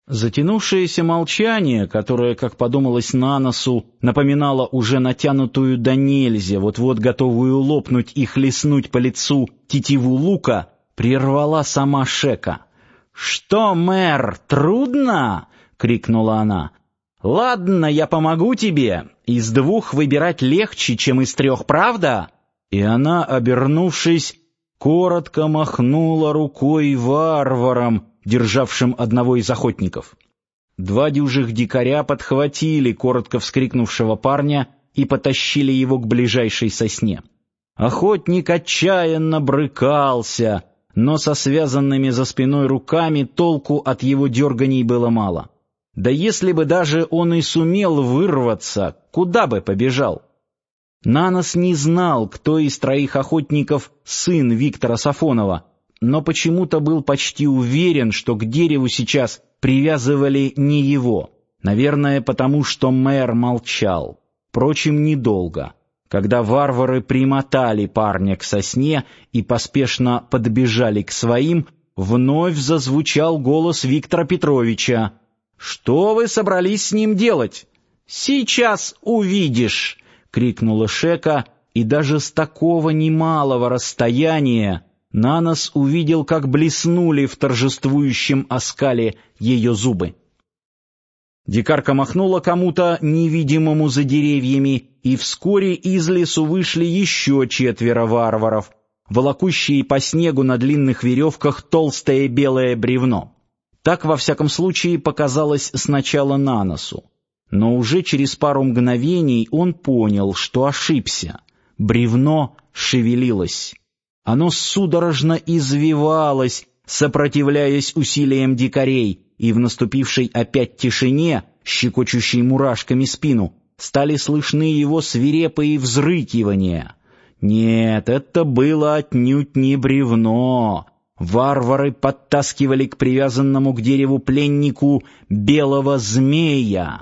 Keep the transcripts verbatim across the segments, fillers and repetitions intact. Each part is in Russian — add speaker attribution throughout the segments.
Speaker 1: Затянувшееся молчание, которое, как подумалось Наносу, напоминало уже натянутую донельзя, вот-вот готовую лопнуть и хлестнуть по лицу тетиву лука, прервала сама Шека. «Что, мэр, трудно?» — крикнула она. «Ладно, я помогу тебе. Из двух выбирать легче, чем из трех, правда?» И она, обернувшись, коротко махнула рукой варварам, державшим одного из охотников. Два дюжих дикаря подхватили коротко вскрикнувшего парня и потащили его к ближайшей сосне. Охотник отчаянно брыкался, но со связанными за спиной руками толку от его дерганий было мало. Да если бы даже он и сумел вырваться, куда бы побежал? Нанос не знал, кто из троих охотников сын Виктора Сафонова, но почему-то был почти уверен, что к дереву сейчас привязывали не его. Наверное, потому что мэр молчал. Впрочем, недолго. Когда варвары примотали парня к сосне и поспешно подбежали к своим, вновь зазвучал голос Виктора Петровича. «Что вы собрались с ним делать?» «Сейчас увидишь!» — крикнула Шека, и даже с такого немалого расстояния Нанос увидел, как блеснули в торжествующем оскале ее зубы. Дикарка махнула кому-то, невидимому за деревьями, и вскоре из лесу вышли еще четверо варваров, волокущие по снегу на длинных веревках толстое белое бревно. Так, во всяком случае, показалось сначала Наносу. Но уже через пару мгновений он понял, что ошибся. Бревно шевелилось. Оно судорожно извивалось, сопротивляясь усилиям дикарей, и в наступившей опять тишине, щекочущей мурашками спину, стали слышны его свирепые взрыкивания. Нет, это было отнюдь не бревно. Варвары подтаскивали к привязанному к дереву пленнику белого змея.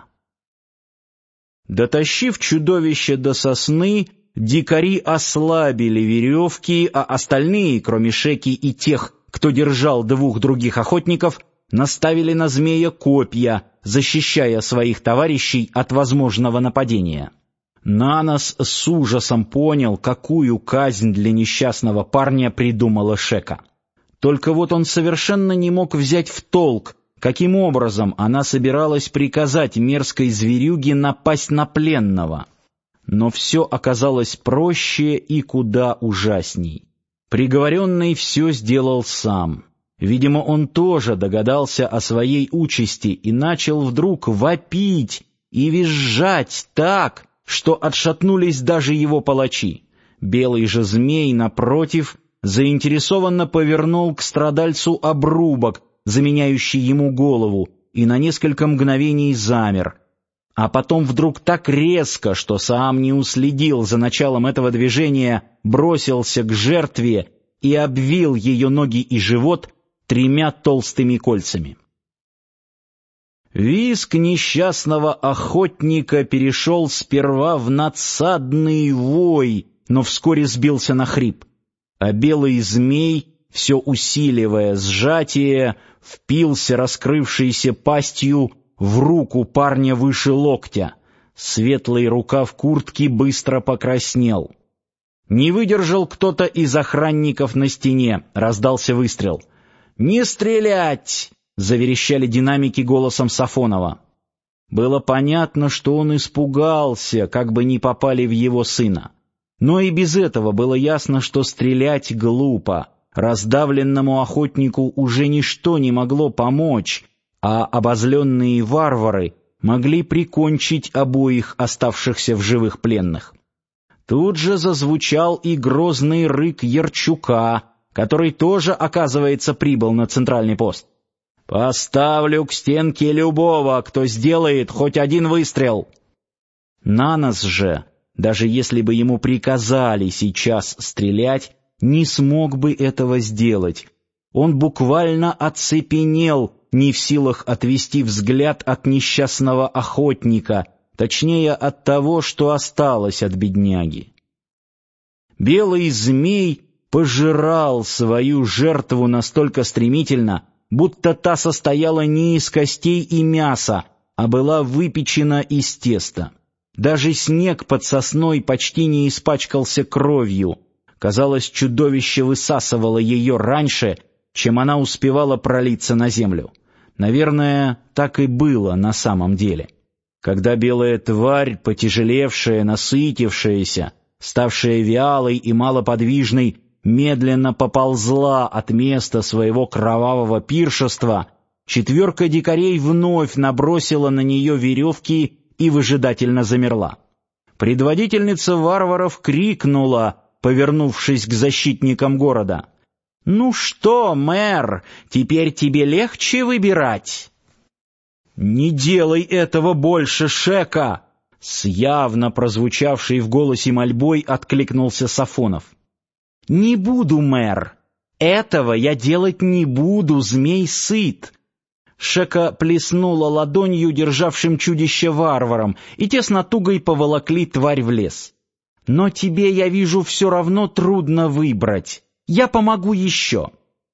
Speaker 1: Дотащив чудовище до сосны, дикари ослабили веревки, а остальные, кроме Шеки и тех, кто держал двух других охотников, наставили на змея копья, защищая своих товарищей от возможного нападения. Нанос с ужасом понял, какую казнь для несчастного парня придумала Шека. Только вот он совершенно не мог взять в толк, каким образом она собиралась приказать мерзкой зверюге напасть на пленного. Но все оказалось проще и куда ужасней. Приговоренный все сделал сам. Видимо, он тоже догадался о своей участи и начал вдруг вопить и визжать так, что отшатнулись даже его палачи. Белый же змей, напротив, заинтересованно повернул к страдальцу обрубок, заменяющий ему голову, и на несколько мгновений замер. А потом вдруг так резко, что сам не уследил за началом этого движения, бросился к жертве и обвил ее ноги и живот тремя толстыми кольцами. Визг несчастного охотника перешел сперва в надсадный вой, но вскоре сбился на хрип, а белый змей, все усиливая сжатие, впился раскрывшейся пастью в руку парня выше локтя. Светлый рукав куртки быстро покраснел. Не выдержал кто-то из охранников на стене, раздался выстрел. «Не стрелять!» — заверещали динамики голосом Сафонова. Было понятно, что он испугался, как бы не попали в его сына. Но и без этого было ясно, что стрелять глупо. Раздавленному охотнику уже ничто не могло помочь, а обозленные варвары могли прикончить обоих оставшихся в живых пленных. Тут же зазвучал и грозный рык Ярчука, который тоже, оказывается, прибыл на центральный пост. «Поставлю к стенке любого, кто сделает хоть один выстрел!» Нанос же, даже если бы ему приказали сейчас стрелять, не смог бы этого сделать. Он буквально оцепенел, не в силах отвести взгляд от несчастного охотника, точнее от того, что осталось от бедняги. Белый змей пожирал свою жертву настолько стремительно, будто та состояла не из костей и мяса, а была выпечена из теста. Даже снег под сосной почти не испачкался кровью. Казалось, чудовище высасывало ее раньше, чем она успевала пролиться на землю. Наверное, так и было на самом деле. Когда белая тварь, потяжелевшая, насытившаяся, ставшая вялой и малоподвижной, медленно поползла от места своего кровавого пиршества, четверка дикарей вновь набросила на нее веревки и выжидательно замерла. Предводительница варваров крикнула, повернувшись к защитникам города: «Ну что, мэр, теперь тебе легче выбирать?» «Не делай этого больше, Шека!» С явно прозвучавшей в голосе мольбой откликнулся Сафонов. «Не буду, мэр. Этого я делать не буду, змей сыт». Шека плеснула ладонью державшим чудище варваром, и те с натугой поволокли тварь в лес. «Но тебе, я вижу, все равно трудно выбрать. Я помогу еще».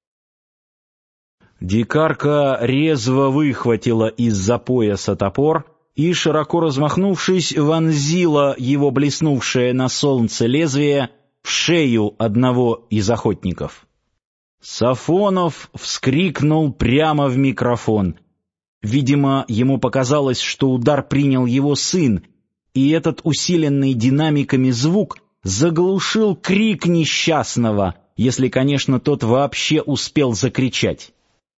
Speaker 1: Дикарка резво выхватила из-за пояса топор и, широко размахнувшись, вонзила его блеснувшее на солнце лезвие в шею одного из охотников. Сафонов вскрикнул прямо в микрофон. Видимо, ему показалось, что удар принял его сын, и этот усиленный динамиками звук заглушил крик несчастного, если, конечно, тот вообще успел закричать.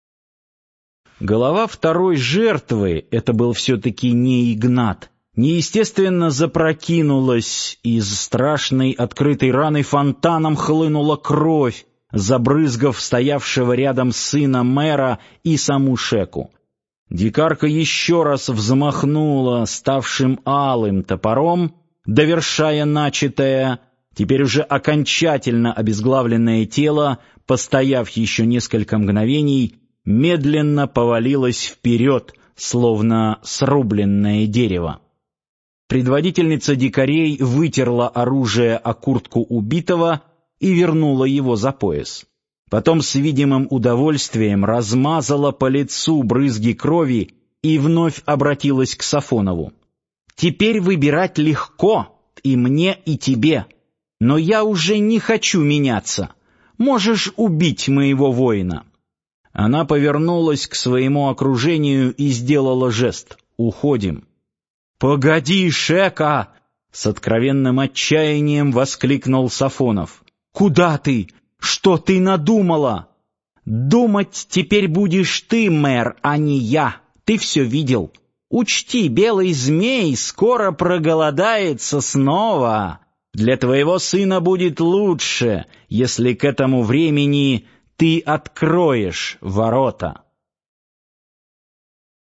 Speaker 1: Голова второй жертвы, это был все-таки не Игнат, неестественно запрокинулась, из страшной открытой раны фонтаном хлынула кровь, забрызгав стоявшего рядом сына мэра и саму Шеку. Дикарка еще раз взмахнула ставшим алым топором, довершая начатое. Теперь уже окончательно обезглавленное тело, постояв еще несколько мгновений, медленно повалилось вперед, словно срубленное дерево. Предводительница дикарей вытерла оружие о куртку убитого и вернула его за пояс. Потом с видимым удовольствием размазала по лицу брызги крови и вновь обратилась к Сафонову. «Теперь выбирать легко, и мне, и тебе, но я уже не хочу меняться. Можешь убить моего воина». Она повернулась к своему окружению и сделала жест: «Уходим». «Погоди, Шека!» — с откровенным отчаянием воскликнул Сафонов. «Куда ты? Что ты надумала?» «Думать теперь будешь ты, мэр, а не я. Ты все видел. Учти, белый змей скоро проголодается снова. Для твоего сына будет лучше, если к этому времени ты откроешь ворота».